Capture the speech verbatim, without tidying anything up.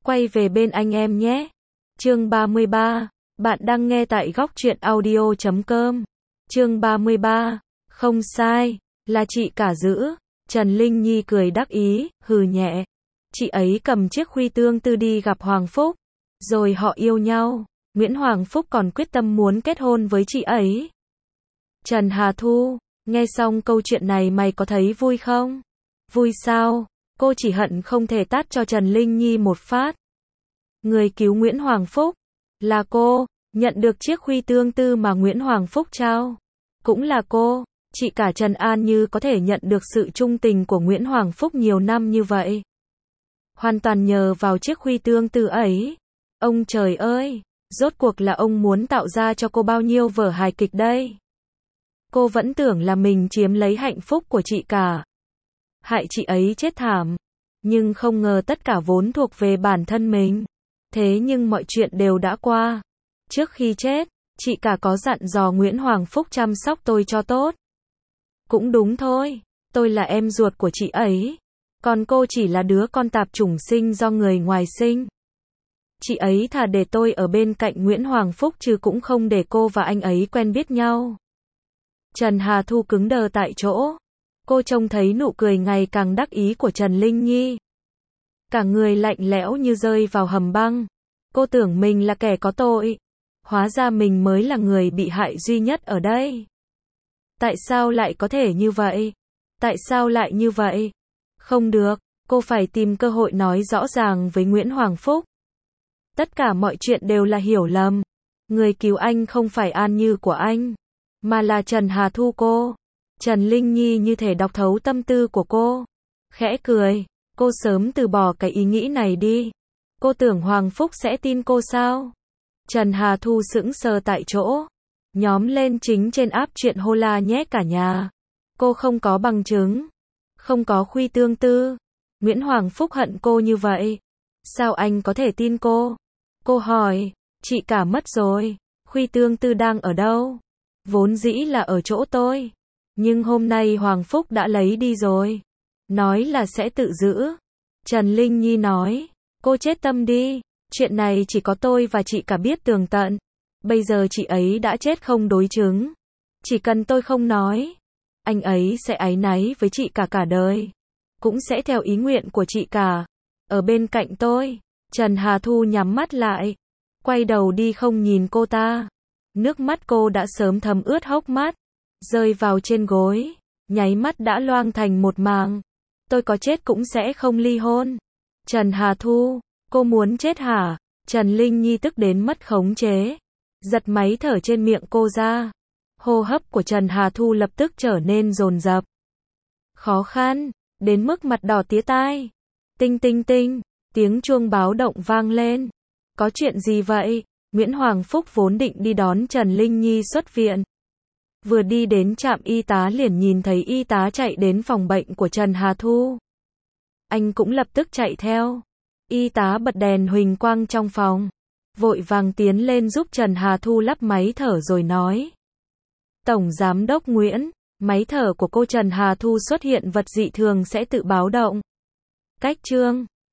quay về bên anh em nhé. Chương ba mươi ba, bạn đang nghe tại góc truyện audio chấm com. Chương ba mươi ba, không sai, là chị cả giữ. Trần Linh Nhi cười đắc ý, hừ nhẹ. Chị ấy cầm chiếc huy tương tư đi gặp Hoàng Phúc, rồi họ yêu nhau. Nguyễn Hoàng Phúc còn quyết tâm muốn kết hôn với chị ấy. Trần Hà Thu, nghe xong câu chuyện này mày có thấy vui không? Vui sao? Cô chỉ hận không thể tát cho Trần Linh Nhi một phát. Người cứu Nguyễn Hoàng Phúc là cô, nhận được chiếc huy tương tư mà Nguyễn Hoàng Phúc trao cũng là cô. Chị cả Trần An Như có thể nhận được sự trung tình của Nguyễn Hoàng Phúc nhiều năm như vậy, hoàn toàn nhờ vào chiếc huy tương tư ấy. Ông trời ơi, rốt cuộc là ông muốn tạo ra cho cô bao nhiêu vở hài kịch đây? Cô vẫn tưởng là mình chiếm lấy hạnh phúc của chị cả, hại chị ấy chết thảm, nhưng không ngờ tất cả vốn thuộc về bản thân mình. Thế nhưng mọi chuyện đều đã qua. Trước khi chết, chị cả có dặn dò Nguyễn Hoàng Phúc chăm sóc tôi cho tốt. Cũng đúng thôi, tôi là em ruột của chị ấy, còn cô chỉ là đứa con tạp chủng sinh do người ngoài sinh. Chị ấy thà để tôi ở bên cạnh Nguyễn Hoàng Phúc chứ cũng không để cô và anh ấy quen biết nhau. Trần Hà Thu cứng đờ tại chỗ. Cô trông thấy nụ cười ngày càng đắc ý của Trần Linh Nhi, cả người lạnh lẽo như rơi vào hầm băng. Cô tưởng mình là kẻ có tội, hóa ra mình mới là người bị hại duy nhất ở đây. Tại sao lại có thể như vậy? Tại sao lại như vậy? Không được, cô phải tìm cơ hội nói rõ ràng với Nguyễn Hoàng Phúc. Tất cả mọi chuyện đều là hiểu lầm. Người cứu anh không phải An Như của anh, mà là Trần Hà Thu cô. Trần Linh Nhi như thể đọc thấu tâm tư của cô, khẽ cười. Cô sớm từ bỏ cái ý nghĩ này đi. Cô tưởng Hoàng Phúc sẽ tin cô sao? Trần Hà Thu sững sờ tại chỗ. Nhóm lên chính trên app chuyện Hola nhé cả nhà. Cô không có bằng chứng, không có huy tương tư. Nguyễn Hoàng Phúc hận cô như vậy, sao anh có thể tin cô? Cô hỏi, chị cả mất rồi, huy tương tư đang ở đâu? Vốn dĩ là ở chỗ tôi, nhưng hôm nay Hoàng Phúc đã lấy đi rồi, nói là sẽ tự giữ. Trần Linh Nhi nói, cô chết tâm đi, chuyện này chỉ có tôi và chị cả biết tường tận. Bây giờ chị ấy đã chết không đối chứng, chỉ cần tôi không nói, anh ấy sẽ áy náy với chị cả cả đời, cũng sẽ theo ý nguyện của chị cả, ở bên cạnh tôi. Trần Hà Thu nhắm mắt lại, quay đầu đi không nhìn cô ta. Nước mắt cô đã sớm thấm ướt hốc mắt, rơi vào trên gối, nháy mắt đã loang thành một mảng. Tôi có chết cũng sẽ không ly hôn. Trần Hà Thu, cô muốn chết hả? Trần Linh Nhi tức đến mất khống chế, giật máy thở trên miệng cô ra. Hô hấp của Trần Hà Thu lập tức trở nên dồn dập, khó khăn, đến mức mặt đỏ tía tai. Tinh tinh tinh, tiếng chuông báo động vang lên. Có chuyện gì vậy? Nguyễn Hoàng Phúc vốn định đi đón Trần Linh Nhi xuất viện, vừa đi đến trạm y tá liền nhìn thấy y tá chạy đến phòng bệnh của Trần Hà Thu. Anh cũng lập tức chạy theo. Y tá bật đèn huỳnh quang trong phòng, vội vàng tiến lên giúp Trần Hà Thu lắp máy thở rồi nói. Tổng Giám đốc Nguyễn, máy thở của cô Trần Hà Thu xuất hiện vật dị thường sẽ tự báo động. Cách chương